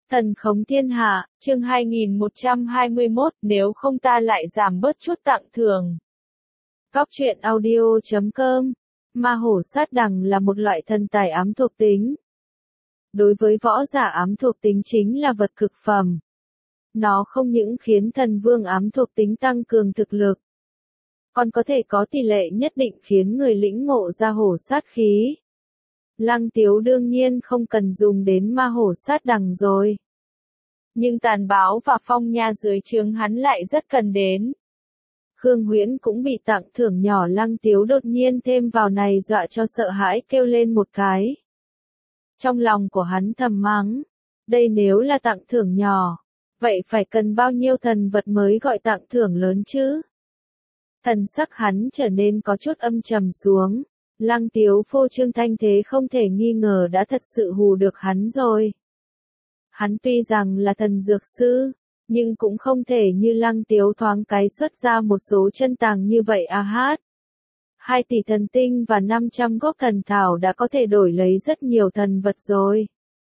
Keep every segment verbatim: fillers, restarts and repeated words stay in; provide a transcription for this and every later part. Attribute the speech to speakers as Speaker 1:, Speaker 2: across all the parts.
Speaker 1: Thần khống thiên hạ, chương hai nghìn một trăm hai mươi mốt, nếu không ta lại giảm bớt chút tặng thưởng. Cóc truyện audio chấm com. Ma hổ sát đằng là một loại thần tài ám thuộc tính. Đối với võ giả ám thuộc tính chính là vật cực phẩm. Nó không những khiến thần vương ám thuộc tính tăng cường thực lực, còn có thể có tỷ lệ nhất định khiến người lĩnh ngộ ra hổ sát khí. Lăng Tiếu đương nhiên không cần dùng đến ma hổ sát đằng rồi. Nhưng Tàn Báo và Phong Nha dưới trướng hắn lại rất cần đến. Khương Huyễn cũng bị tặng thưởng nhỏ, Lăng Tiếu đột nhiên thêm vào này dọa cho sợ hãi kêu lên một cái. Trong lòng của hắn thầm mắng, đây nếu là tặng thưởng nhỏ, vậy phải cần bao nhiêu thần vật mới gọi tặng thưởng lớn chứ? Thần sắc hắn trở nên có chút âm trầm xuống. Lăng Tiếu phô trương thanh thế không thể nghi ngờ đã thật sự hù được hắn rồi. Hắn tuy rằng là thần dược sư, nhưng cũng không thể như Lăng Tiếu thoáng cái xuất ra một số chân tàng như vậy a hát. Hai tỷ thần tinh và năm trăm gốc thần thảo đã có thể đổi lấy rất nhiều thần vật rồi.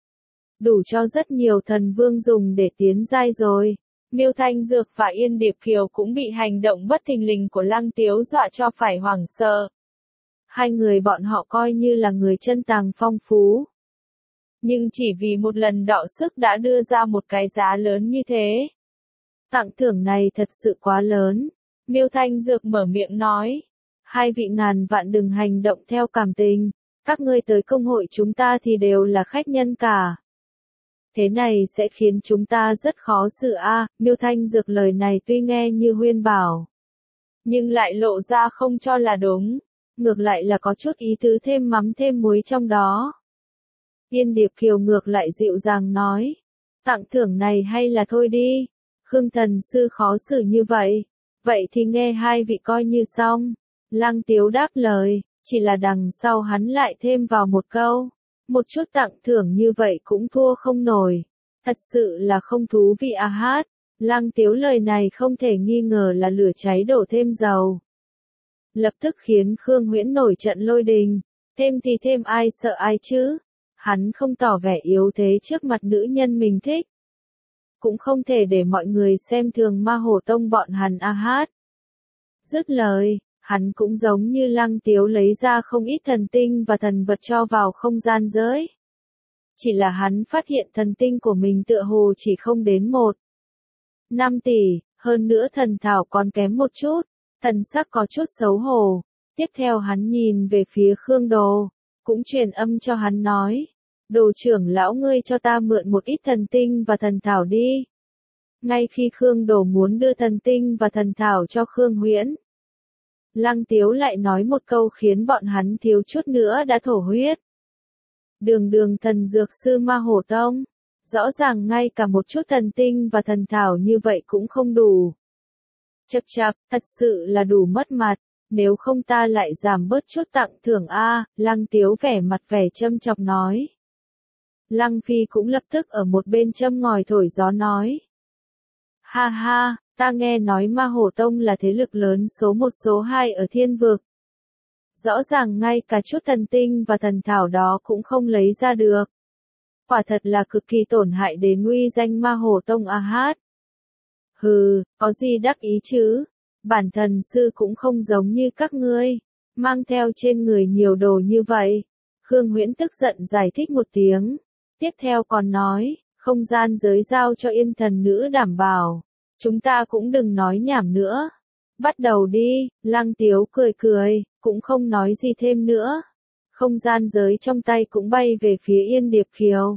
Speaker 1: Đủ cho rất nhiều thần vương dùng để tiến giai rồi. Miêu Thanh Dược và Yên Điệp Kiều cũng bị hành động bất thình lình của Lăng Tiếu dọa cho phải hoảng sợ. Hai người bọn họ coi như là người chân tàng phong phú. Nhưng chỉ vì một lần đọ sức đã đưa ra một cái giá lớn như thế. Tặng thưởng này thật sự quá lớn. Miêu Thanh Dược mở miệng nói. Hai vị ngàn vạn đừng hành động theo cảm tình. Các ngươi tới công hội chúng ta thì đều là khách nhân cả. Thế này sẽ khiến chúng ta rất khó xử a. À, Miêu Thanh Dược lời này tuy nghe như huyên bảo, nhưng lại lộ ra không cho là đúng. Ngược lại là có chút ý tứ thêm mắm thêm muối trong đó. Yên Điệp Kiều ngược lại dịu dàng nói. Tặng thưởng này hay là thôi đi. Khương thần sư khó xử như vậy. Vậy thì nghe hai vị coi như xong. Lăng Tiếu đáp lời. Chỉ là đằng sau hắn lại thêm vào một câu. Một chút tặng thưởng như vậy cũng thua không nổi. Thật sự là không thú vị a hát. Lăng Tiếu lời này không thể nghi ngờ là lửa cháy đổ thêm dầu. Lập tức khiến Khương Huyễn nổi trận lôi đình. Thêm thì thêm, ai sợ ai chứ? Hắn không tỏ vẻ yếu thế trước mặt nữ nhân mình thích. Cũng không thể để mọi người xem thường ma hổ tông bọn hắn a hát. Dứt lời, hắn cũng giống như Lăng Tiếu lấy ra không ít thần tinh và thần vật cho vào không gian giới. Chỉ là hắn phát hiện thần tinh của mình tựa hồ chỉ không đến một năm tỷ, hơn nữa thần thảo còn kém một chút. Thần sắc có chút xấu hổ. Tiếp theo hắn nhìn về phía Khương Đồ, cũng truyền âm cho hắn nói. Đồ trưởng lão ngươi cho ta mượn một ít thần tinh và thần thảo đi. Ngay khi Khương Đồ muốn đưa thần tinh và thần thảo cho Khương Huyễn, Lăng Tiếu lại nói một câu khiến bọn hắn thiếu chút nữa đã thổ huyết. Đường đường thần dược sư ma hổ tông, rõ ràng ngay cả một chút thần tinh và thần thảo như vậy cũng không đủ. Chậc chậc, thật sự là đủ mất mặt, nếu không ta lại giảm bớt chút tặng thưởng a. Lăng Tiếu vẻ mặt vẻ châm chọc nói. Lăng Phi cũng lập tức ở một bên châm ngòi thổi gió nói. Ha ha, ta nghe nói ma hổ tông là thế lực lớn số một số hai ở thiên vực. Rõ ràng ngay cả chút thần tinh và thần thảo đó cũng không lấy ra được. Quả thật là cực kỳ tổn hại đến uy danh ma hổ tông a hát. Hừ, có gì đắc ý chứ? Bản thần sư cũng không giống như các ngươi, mang theo trên người nhiều đồ như vậy. Khương Huyễn tức giận giải thích một tiếng. Tiếp theo còn nói, không gian giới giao cho Yên thần nữ đảm bảo. Chúng ta cũng đừng nói nhảm nữa. Bắt đầu đi. Lăng Tiếu cười cười, cũng không nói gì thêm nữa. Không gian giới trong tay cũng bay về phía Yên Điệp Kiều.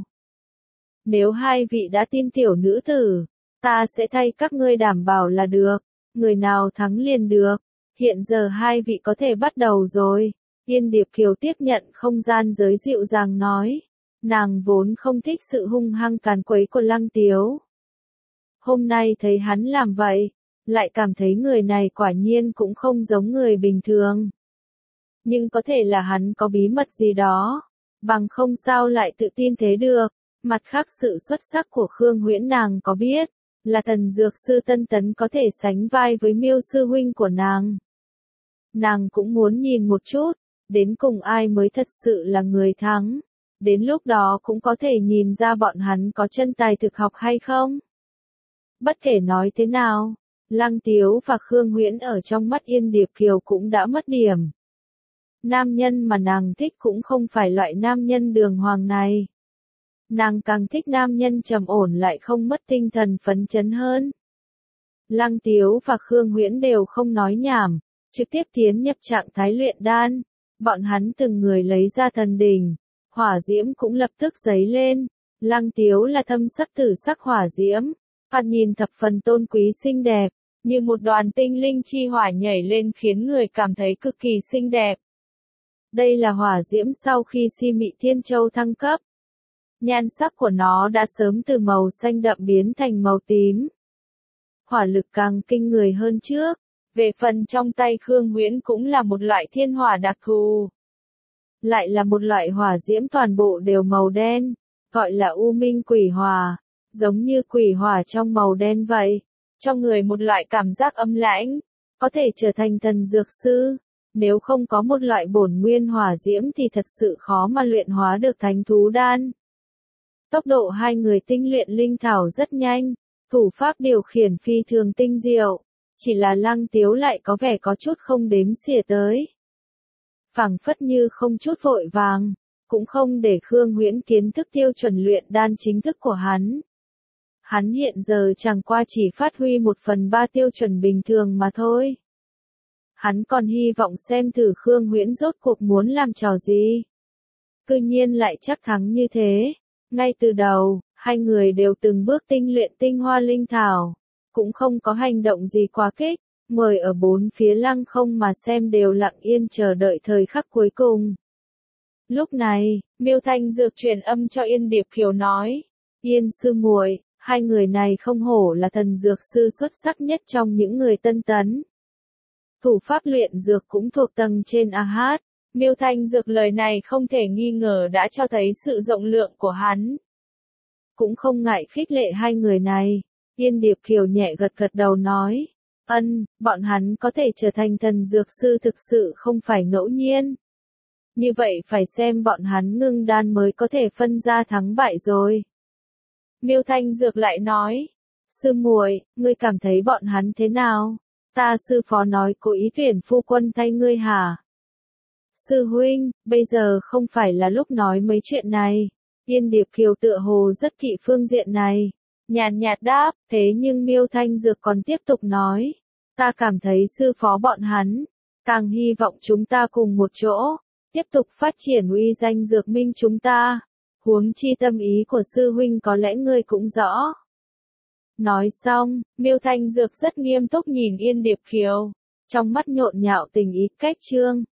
Speaker 1: Nếu hai vị đã tin tiểu nữ tử, ta sẽ thay các ngươi đảm bảo là được. Người nào thắng liền được. Hiện giờ hai vị có thể bắt đầu rồi. Yên Điệp Kiều tiếp nhận không gian giới dịu dàng nói. Nàng vốn không thích sự hung hăng càn quấy của Lăng Tiếu. Hôm nay thấy hắn làm vậy, lại cảm thấy người này quả nhiên cũng không giống người bình thường. Nhưng có thể là hắn có bí mật gì đó, bằng không sao lại tự tin thế được. Mặt khác sự xuất sắc của Khương Huyễn nàng có biết, là thần dược sư Tân Tấn có thể sánh vai với Miêu sư huynh của nàng. Nàng cũng muốn nhìn một chút, đến cùng ai mới thật sự là người thắng. Đến lúc đó cũng có thể nhìn ra bọn hắn có chân tài thực học hay không. Bất kể nói thế nào, Lăng Tiếu và Khương Huyễn ở trong mắt Yên Điệp Kiều cũng đã mất điểm. Nam nhân mà nàng thích cũng không phải loại nam nhân đường hoàng này. Nàng càng thích nam nhân trầm ổn lại không mất tinh thần phấn chấn hơn. Lăng Tiếu và Khương Huyễn đều không nói nhảm, trực tiếp tiến nhập trạng thái luyện đan. Bọn hắn từng người lấy ra thần đỉnh, hỏa diễm cũng lập tức dấy lên. Lăng Tiếu là thâm sắc tử sắc hỏa diễm, thoạt nhìn thập phần tôn quý xinh đẹp, như một đoàn tinh linh chi hỏa nhảy lên khiến người cảm thấy cực kỳ xinh đẹp. Đây là hỏa diễm sau khi Si Mị Thiên Châu thăng cấp. Nhan sắc của nó đã sớm từ màu xanh đậm biến thành màu tím. Hỏa lực càng kinh người hơn trước. Về phần trong tay Khương Huyễn cũng là một loại thiên hỏa đặc thù. Lại là một loại hỏa diễm toàn bộ đều màu đen, gọi là U Minh Quỷ Hỏa, giống như quỷ hỏa trong màu đen vậy. Cho người một loại cảm giác âm lãnh, có thể trở thành thần dược sư. Nếu không có một loại bổn nguyên hỏa diễm thì thật sự khó mà luyện hóa được thánh thú đan. Tốc độ hai người tinh luyện linh thảo rất nhanh, thủ pháp điều khiển phi thường tinh diệu, chỉ là Lăng Tiếu lại có vẻ có chút không đếm xỉa tới. Phảng phất như không chút vội vàng, cũng không để Khương Huyễn kiến thức tiêu chuẩn luyện đan chính thức của hắn. Hắn hiện giờ chẳng qua chỉ phát huy một phần ba tiêu chuẩn bình thường mà thôi. Hắn còn hy vọng xem thử Khương Huyễn rốt cuộc muốn làm trò gì. Cư nhiên lại chắc thắng như thế. Ngay từ đầu, hai người đều từng bước tinh luyện tinh hoa linh thảo, cũng không có hành động gì quá kích, mời ở bốn phía lăng không mà xem đều lặng yên chờ đợi thời khắc cuối cùng. Lúc này, Miêu Thanh Dược truyền âm cho Yên Điệp Kiều nói, Yên sư muội, hai người này không hổ là thần dược sư xuất sắc nhất trong những người tân tấn. Thủ pháp luyện dược cũng thuộc tầng trên a hát. Miêu Thanh Dược lời này không thể nghi ngờ đã cho thấy sự rộng lượng của hắn. Cũng không ngại khích lệ hai người này. Yên Điệp Kiều nhẹ gật gật đầu nói, ân, bọn hắn có thể trở thành thần dược sư thực sự không phải ngẫu nhiên. Như vậy phải xem bọn hắn ngưng đan mới có thể phân ra thắng bại rồi. Miêu Thanh Dược lại nói, sư muội, ngươi cảm thấy bọn hắn thế nào? Ta sư phó nói cố ý tuyển phu quân thay ngươi hả? Sư huynh, bây giờ không phải là lúc nói mấy chuyện này. Yên Điệp Kiều tựa hồ rất kỵ phương diện này. Nhàn nhạt đáp, thế nhưng Miêu Thanh Dược còn tiếp tục nói. Ta cảm thấy sư phó bọn hắn, càng hy vọng chúng ta cùng một chỗ, tiếp tục phát triển uy danh dược minh chúng ta. Huống chi tâm ý của sư huynh có lẽ ngươi cũng rõ. Nói xong, Miêu Thanh Dược rất nghiêm túc nhìn Yên Điệp Kiều, trong mắt nhộn nhạo tình ý cách chương.